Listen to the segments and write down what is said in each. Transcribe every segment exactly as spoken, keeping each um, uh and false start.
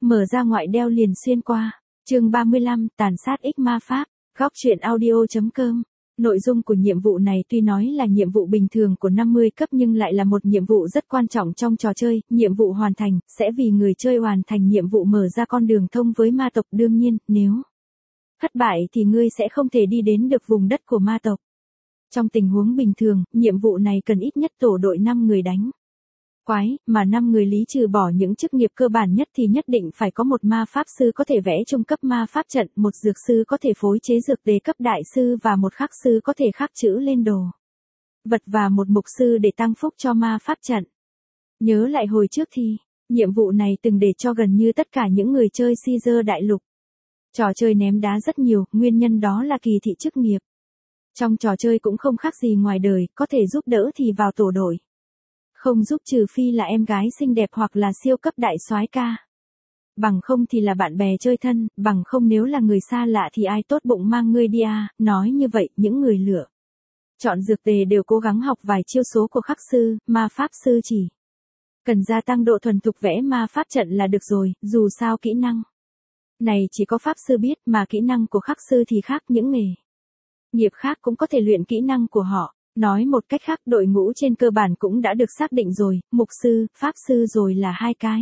mở ra ngoại đeo liền xuyên qua. Chương ba mươi lăm, tàn sát ích ma pháp. Góc truyện audio.com. Nội dung của nhiệm vụ này tuy nói là nhiệm vụ bình thường của năm mươi cấp nhưng lại là một nhiệm vụ rất quan trọng trong trò chơi. Nhiệm vụ hoàn thành sẽ vì người chơi hoàn thành nhiệm vụ mở ra con đường thông với ma tộc. Đương nhiên, nếu thất bại thì ngươi sẽ không thể đi đến được vùng đất của ma tộc. Trong tình huống bình thường, nhiệm vụ này cần ít nhất tổ đội năm người đánh quái, mà năm người lý trừ bỏ những chức nghiệp cơ bản nhất thì nhất định phải có một ma pháp sư có thể vẽ trung cấp ma pháp trận, một dược sư có thể phối chế dược đề cấp đại sư và một khắc sư có thể khắc chữ lên đồ vật và một mục sư để tăng phúc cho ma pháp trận. Nhớ lại hồi trước thì, nhiệm vụ này từng để cho gần như tất cả những người chơi Caesar đại lục. Trò chơi ném đá rất nhiều, nguyên nhân đó là kỳ thị chức nghiệp. Trong trò chơi cũng không khác gì ngoài đời, có thể giúp đỡ thì vào tổ đội. Không giúp trừ phi là em gái xinh đẹp hoặc là siêu cấp đại soái ca. Bằng không thì là bạn bè chơi thân, bằng không nếu là người xa lạ thì ai tốt bụng mang ngươi đi à. Nói như vậy, những người lựa chọn dược tề đều cố gắng học vài chiêu số của khắc sư, ma pháp sư chỉ cần gia tăng độ thuần thục vẽ ma pháp trận là được rồi, dù sao kỹ năng này chỉ có pháp sư biết, mà kỹ năng của khắc sư thì khác, những nghề nghiệp khác cũng có thể luyện kỹ năng của họ. Nói một cách khác, đội ngũ trên cơ bản cũng đã được xác định rồi, mục sư, pháp sư rồi là hai cái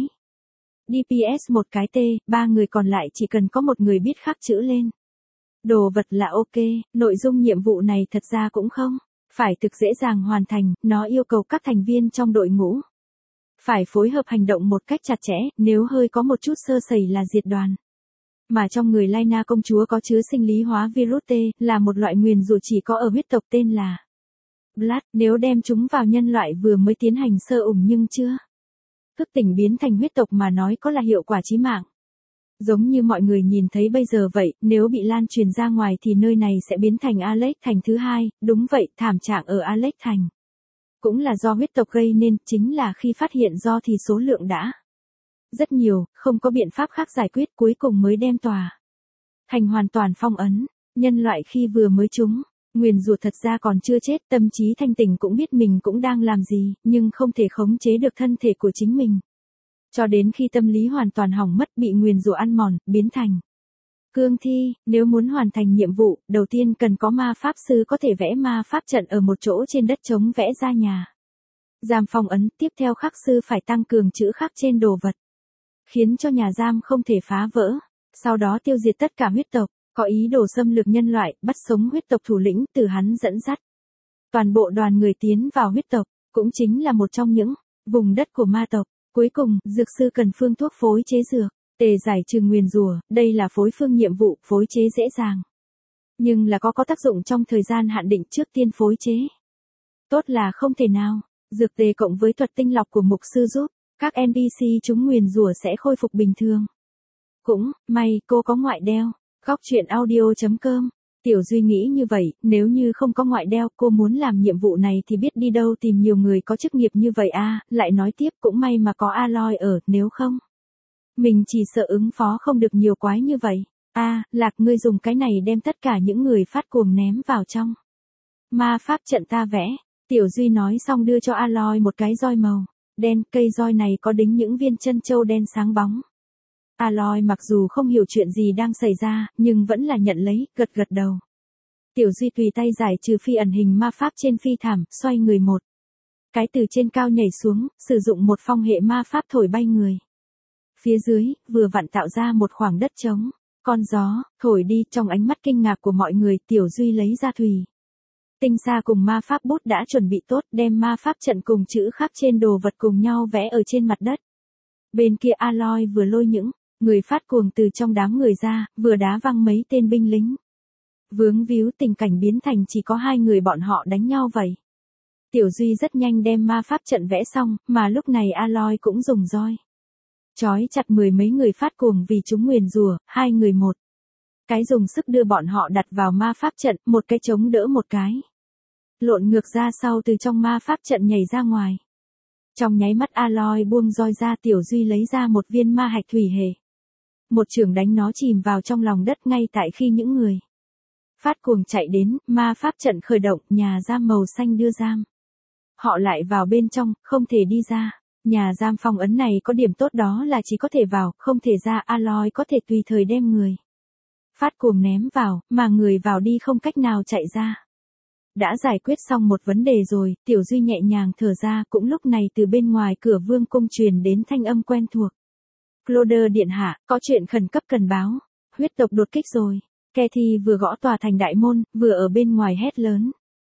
đê pê ét một cái T, ba người còn lại chỉ cần có một người biết khắc chữ lên đồ vật là ok. Nội dung nhiệm vụ này thật ra cũng không phải thực dễ dàng hoàn thành, nó yêu cầu các thành viên trong đội ngũ phải phối hợp hành động một cách chặt chẽ, nếu hơi có một chút sơ sẩy là diệt đoàn. Mà trong người Laina công chúa có chứa sinh lý hóa virus T, là một loại nguyền rủa chỉ có ở huyết tộc tên là Blood. Nếu đem chúng vào nhân loại vừa mới tiến hành sơ ủng nhưng chưa thức tỉnh biến thành huyết tộc mà nói có là hiệu quả chí mạng. Giống như mọi người nhìn thấy bây giờ vậy, nếu bị lan truyền ra ngoài thì nơi này sẽ biến thành Alex thành thứ hai. Đúng vậy, thảm trạng ở Alex thành cũng là do huyết tộc gây nên, chính là khi phát hiện do thì số lượng đã rất nhiều, không có biện pháp khác giải quyết, cuối cùng mới đem tòa thành hoàn toàn phong ấn. Nhân loại khi vừa mới trúng nguyền rủa thật ra còn chưa chết, tâm trí thanh tỉnh cũng biết mình cũng đang làm gì, nhưng không thể khống chế được thân thể của chính mình. Cho đến khi tâm lý hoàn toàn hỏng mất, bị nguyền rủa ăn mòn, biến thành cương thi. Nếu muốn hoàn thành nhiệm vụ, đầu tiên cần có ma pháp sư có thể vẽ ma pháp trận ở một chỗ trên đất trống, vẽ ra nhà giam phong ấn. Tiếp theo khắc sư phải tăng cường chữ khắc trên đồ vật, khiến cho nhà giam không thể phá vỡ. Sau đó tiêu diệt tất cả huyết tộc có ý đồ xâm lược nhân loại, bắt sống huyết tộc thủ lĩnh, từ hắn dẫn dắt toàn bộ đoàn người tiến vào huyết tộc, cũng chính là một trong những vùng đất của ma tộc. Cuối cùng, dược sư cần phương thuốc phối chế dược tề giải trừ nguyền rủa. Đây là phối phương nhiệm vụ, phối chế dễ dàng, nhưng là có có tác dụng trong thời gian hạn định. Trước tiên phối chế tốt là không thể nào. Dược tề cộng với thuật tinh lọc của mục sư giúp các en pê xê chúng nguyền rủa sẽ khôi phục bình thường. Cũng may cô có ngoại đeo. Góc truyện audio.com. Tiểu Duy nghĩ như vậy, nếu như không có ngoại đeo, cô muốn làm nhiệm vụ này thì biết đi đâu tìm nhiều người có chức nghiệp như vậy à. Lại nói tiếp, cũng may mà có Aloy ở, nếu không mình chỉ sợ ứng phó không được nhiều quái như vậy. A, à, Lạc, ngươi dùng cái này đem tất cả những người phát cuồng ném vào trong ma pháp trận ta vẽ. Tiểu Duy nói xong đưa cho Aloy một cái roi màu đen, cây roi này có đính những viên chân châu đen sáng bóng. Aloy mặc dù không hiểu chuyện gì đang xảy ra, nhưng vẫn là nhận lấy, gật gật đầu. Tiểu Duy tùy tay giải trừ phi ẩn hình ma pháp trên phi thảm, xoay người một cái từ trên cao nhảy xuống, sử dụng một phong hệ ma pháp thổi bay người. Phía dưới, vừa vặn tạo ra một khoảng đất trống. Con gió thổi đi. Trong ánh mắt kinh ngạc của mọi người, Tiểu Duy lấy ra thủy tinh xa cùng ma pháp bút đã chuẩn bị tốt, đem ma pháp trận cùng chữ khắc trên đồ vật cùng nhau vẽ ở trên mặt đất. Bên kia Aloy vừa lôi những người phát cuồng từ trong đám người ra, vừa đá văng mấy tên binh lính. Vướng víu, tình cảnh biến thành chỉ có hai người bọn họ đánh nhau vậy. Tiểu Duy rất nhanh đem ma pháp trận vẽ xong, mà lúc này Aloy cũng dùng roi trói chặt mười mấy người phát cuồng vì chúng nguyền rủa, hai người một cái dùng sức đưa bọn họ đặt vào ma pháp trận, một cái chống đỡ một cái lộn ngược ra sau từ trong ma pháp trận nhảy ra ngoài. Trong nháy mắt Aloy buông roi ra, Tiểu Duy lấy ra một viên ma hạch thủy hệ. Một chưởng đánh nó chìm vào trong lòng đất. Ngay tại khi những người phát cuồng chạy đến, ma pháp trận khởi động, nhà giam màu xanh đưa giam họ lại vào bên trong, không thể đi ra. Nhà giam phong ấn này có điểm tốt đó là chỉ có thể vào, không thể ra. Aloy có thể tùy thời đem người phát cuồng ném vào, mà người vào đi không cách nào chạy ra. Đã giải quyết xong một vấn đề rồi, Tiểu Duy nhẹ nhàng thở ra. Cũng lúc này từ bên ngoài cửa vương cung truyền đến thanh âm quen thuộc. Claude điện hạ, có chuyện khẩn cấp cần báo. Huyết tộc đột kích rồi. Cathy vừa gõ tòa thành đại môn, vừa ở bên ngoài hét lớn.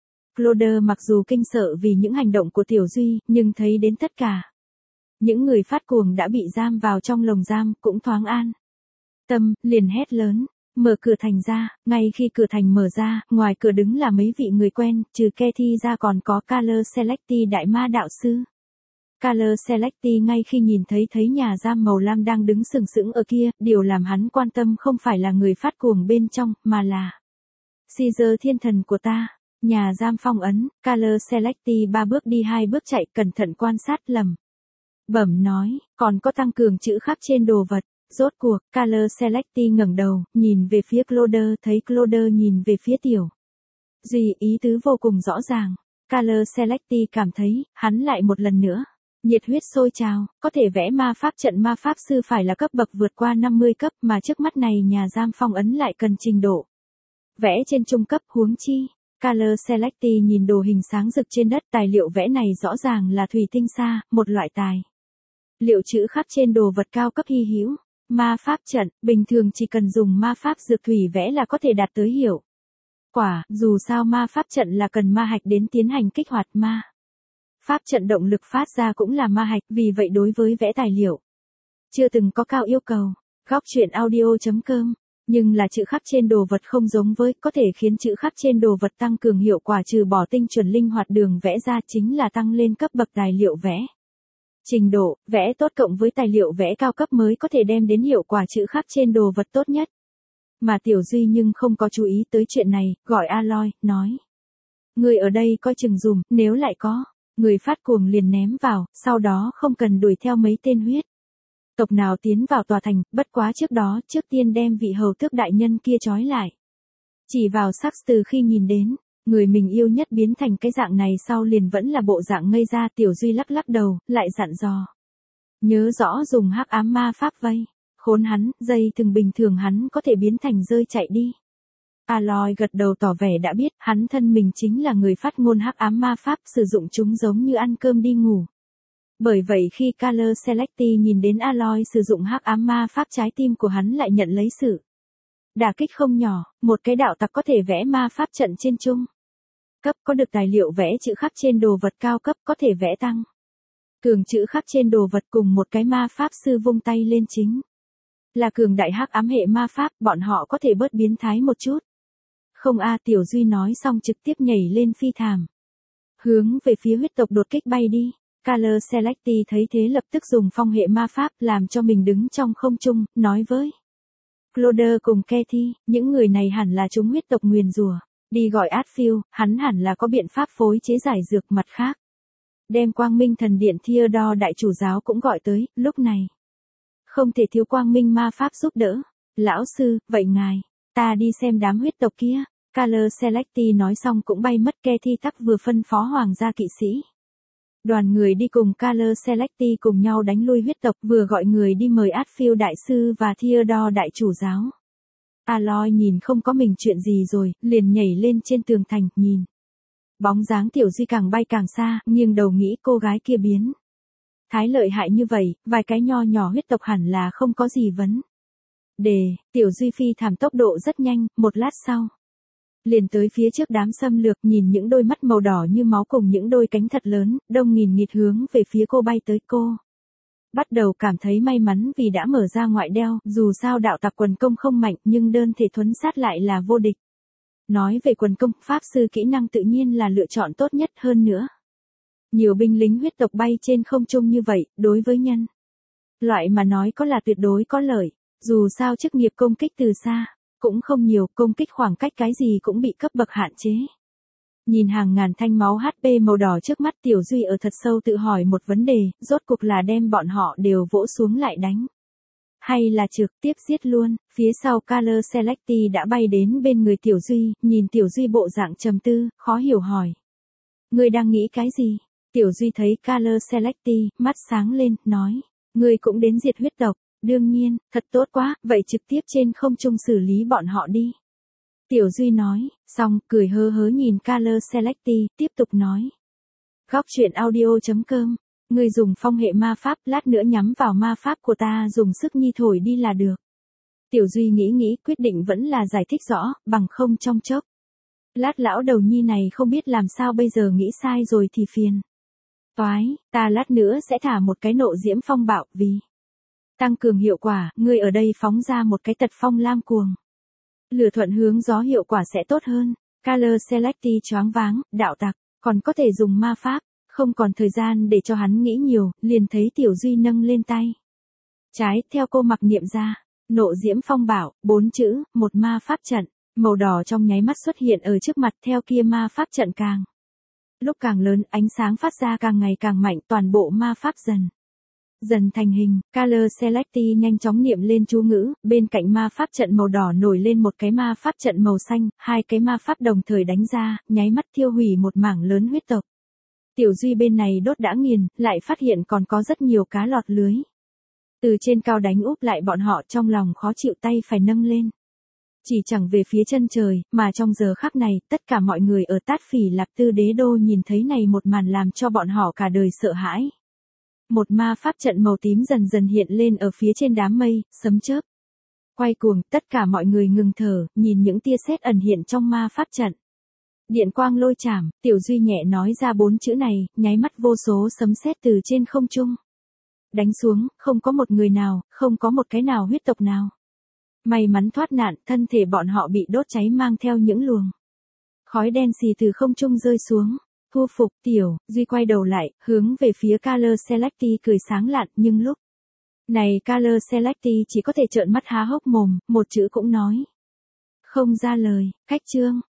Claude mặc dù kinh sợ vì những hành động của Tiểu Duy, nhưng thấy đến tất cả những người phát cuồng đã bị giam vào trong lồng giam, cũng thoáng an tâm, liền hét lớn. Mở cửa thành ra. Ngay khi cửa thành mở ra, ngoài cửa đứng là mấy vị người quen, trừ Cathy ra còn có Kaler Selecti đại ma đạo sư. Kaler Selecti ngay khi nhìn thấy thấy nhà giam màu lam đang đứng sừng sững ở kia, điều làm hắn quan tâm không phải là người phát cuồng bên trong, mà là Caesar thiên thần của ta. Nhà giam phong ấn. Kaler Selecti ba bước đi hai bước chạy, cẩn thận quan sát lầm bẩm nói, còn có tăng cường chữ khắc trên đồ vật. Rốt cuộc, Kaler Selecti ngẩng đầu, nhìn về phía Claude, thấy Claude nhìn về phía Tiểu Duy, ý tứ vô cùng rõ ràng. Kaler Selecti cảm thấy, hắn lại một lần nữa nhiệt huyết sôi trào, có thể vẽ ma pháp trận ma pháp sư phải là cấp bậc vượt qua năm mươi cấp, mà trước mắt này nhà giam phong ấn lại cần trình độ vẽ trên trung cấp. Huống chi, Kaler Selecti nhìn đồ hình sáng rực trên đất, tài liệu vẽ này rõ ràng là thủy tinh sa, một loại tài liệu chữ khắc trên đồ vật cao cấp hy hữu. Ma pháp trận, bình thường chỉ cần dùng ma pháp dược thủy vẽ là có thể đạt tới hiệu quả, dù sao ma pháp trận là cần ma hạch đến tiến hành kích hoạt. Ma pháp trận động lực phát ra cũng là ma hạch, vì vậy đối với vẽ tài liệu chưa từng có cao yêu cầu. Góc truyện audio chấm com. Nhưng là chữ khắc trên đồ vật không giống với, có thể khiến chữ khắc trên đồ vật tăng cường hiệu quả, trừ bỏ tinh chuẩn linh hoạt đường vẽ ra chính là tăng lên cấp bậc tài liệu vẽ. Trình độ, vẽ tốt cộng với tài liệu vẽ cao cấp mới có thể đem đến hiệu quả chữ khắc trên đồ vật tốt nhất. Mà Tiểu Duy nhưng không có chú ý tới chuyện này, gọi Aloy, nói. Người ở đây coi chừng dùm, nếu lại có người phát cuồng liền ném vào, sau đó không cần đuổi theo mấy tên huyết tộc nào tiến vào tòa thành, bất quá trước đó, trước tiên đem vị hầu tước đại nhân kia trói lại. Chỉ vào Sax từ khi nhìn đến người mình yêu nhất biến thành cái dạng này sau liền vẫn là bộ dạng ngây ra. Tiểu Duy lắc lắc đầu, lại dặn dò. Nhớ rõ dùng hắc ám ma pháp vây khốn hắn, dây thừng bình thường hắn có thể biến thành rơi chạy đi. Aloy gật đầu tỏ vẻ đã biết, hắn thân mình chính là người phát ngôn hắc ám ma pháp, sử dụng chúng giống như ăn cơm đi ngủ. Bởi vậy khi Kaler Selecti nhìn đến Aloy sử dụng hắc ám ma pháp, trái tim của hắn lại nhận lấy sự đả kích không nhỏ. Một cái đạo tặc có thể vẽ ma pháp trận trên trung cấp, có được tài liệu vẽ chữ khắc trên đồ vật cao cấp, có thể vẽ tăng cường chữ khắc trên đồ vật, cùng một cái ma pháp sư vung tay lên chính là cường đại hắc ám hệ ma pháp, bọn họ có thể bớt biến thái một chút. Không a. Tiểu Duy nói xong trực tiếp nhảy lên phi thảm, hướng về phía huyết tộc đột kích bay đi. Kaler Selecti thấy thế lập tức dùng phong hệ ma pháp làm cho mình đứng trong không trung, nói với Claude cùng Cathy, những người này hẳn là chúng huyết tộc nguyền rủa. Đi gọi Atfield, hắn hẳn là có biện pháp phối chế giải dược. Mặt khác, đem Quang Minh Thần Điện Theodore đại chủ giáo cũng gọi tới, lúc này không thể thiếu Quang Minh ma pháp giúp đỡ. Lão sư, vậy ngài, ta đi xem đám huyết tộc kia. Kaler Selecti nói xong cũng bay mất. Cathy tắc vừa phân phó hoàng gia kỵ sĩ đoàn người đi cùng Kaler Selecti cùng nhau đánh lui huyết tộc, vừa gọi người đi mời Atfield đại sư và Theodore đại chủ giáo. Aloy nhìn không có mình chuyện gì rồi, liền nhảy lên trên tường thành, nhìn bóng dáng Tiểu Duy càng bay càng xa, nghiêng đầu nghĩ cô gái kia biến thái lợi hại như vậy, vài cái nho nhỏ huyết tộc hẳn là không có gì vấn đề. Tiểu Duy phi thảm tốc độ rất nhanh, một lát sau liền tới phía trước đám xâm lược, nhìn những đôi mắt màu đỏ như máu cùng những đôi cánh thật lớn, đông nghìn nghịt hướng về phía cô bay tới. Cô bắt đầu cảm thấy may mắn vì đã mở ra ngoại đeo, dù sao đạo tặc quần công không mạnh nhưng đơn thể thuấn sát lại là vô địch. Nói về quần công, pháp sư kỹ năng tự nhiên là lựa chọn tốt nhất. Hơn nữa, nhiều binh lính huyết tộc bay trên không trung như vậy, đối với nhân loại mà nói có là tuyệt đối có lợi. Dù sao chức nghiệp công kích từ xa cũng không nhiều, công kích khoảng cách cái gì cũng bị cấp bậc hạn chế. Nhìn hàng ngàn thanh máu hát pê màu đỏ trước mắt, Tiểu Duy ở thật sâu tự hỏi một vấn đề, rốt cuộc là đem bọn họ đều vỗ xuống lại đánh, hay là trực tiếp giết luôn. Phía sau Kaler Selecti đã bay đến bên người Tiểu Duy, nhìn Tiểu Duy bộ dạng trầm tư, khó hiểu hỏi. Ngươi đang nghĩ cái gì? Tiểu Duy thấy Color Selecti, mắt sáng lên, nói. Ngươi cũng đến diệt huyết tộc, đương nhiên, thật tốt quá, vậy trực tiếp trên không trung xử lý bọn họ đi. Tiểu Duy nói, xong, cười hớ hớ nhìn Color Selecti, tiếp tục nói. Góc truyện audio.com, ngươi dùng phong hệ ma pháp, lát nữa nhắm vào ma pháp của ta dùng sức nhi thổi đi là được. Tiểu Duy nghĩ nghĩ, quyết định vẫn là giải thích rõ, bằng không trong chốc. Lát lão đầu nhi này không biết làm sao bây giờ nghĩ sai rồi thì phiền. Toái, ta lát nữa sẽ thả một cái nộ diễm phong bạo, vì tăng cường hiệu quả, ngươi ở đây phóng ra một cái tật phong lam cuồng. Lửa thuận hướng gió hiệu quả sẽ tốt hơn. Color Selecti choáng váng, đạo tặc, còn có thể dùng ma pháp, không còn thời gian để cho hắn nghĩ nhiều, liền thấy Tiểu Duy nâng lên tay. Trái, theo cô mặc niệm ra, nộ diễm phong bạo, bốn chữ, một ma pháp trận, màu đỏ trong nháy mắt xuất hiện ở trước mặt theo kia ma pháp trận càng. Lúc càng lớn, ánh sáng phát ra càng ngày càng mạnh, toàn bộ ma pháp dần. Dần thành hình, Color Selecti nhanh chóng niệm lên chú ngữ, bên cạnh ma pháp trận màu đỏ nổi lên một cái ma pháp trận màu xanh, hai cái ma pháp đồng thời đánh ra, nháy mắt thiêu hủy một mảng lớn huyết tộc. Tiểu Duy bên này đốt đã nghiền, lại phát hiện còn có rất nhiều cá lọt lưới. Từ trên cao đánh úp lại bọn họ, trong lòng khó chịu, tay phải nâng lên. Chỉ chẳng về phía chân trời, mà trong giờ khắc này, tất cả mọi người ở Tát Phỉ Lạp Tư Đế Đô nhìn thấy này một màn làm cho bọn họ cả đời sợ hãi. Một ma pháp trận màu tím dần dần hiện lên ở phía trên đám mây, sấm chớp. Quay cuồng, tất cả mọi người ngừng thở, nhìn những tia sét ẩn hiện trong ma pháp trận. Điện quang lôi chảm, Tiểu Duy nhẹ nói ra bốn chữ này, nháy mắt vô số sấm sét từ trên không trung đánh xuống, không có một người nào, không có một cái nào huyết tộc nào. May mắn thoát nạn, thân thể bọn họ bị đốt cháy mang theo những luồng khói đen xì từ không trung rơi xuống. Thu phục, Tiểu Duy quay đầu lại, hướng về phía Color Selecti cười sáng lạn, nhưng lúc này Color Selecti chỉ có thể trợn mắt há hốc mồm, một chữ cũng nói không ra lời. Cách chương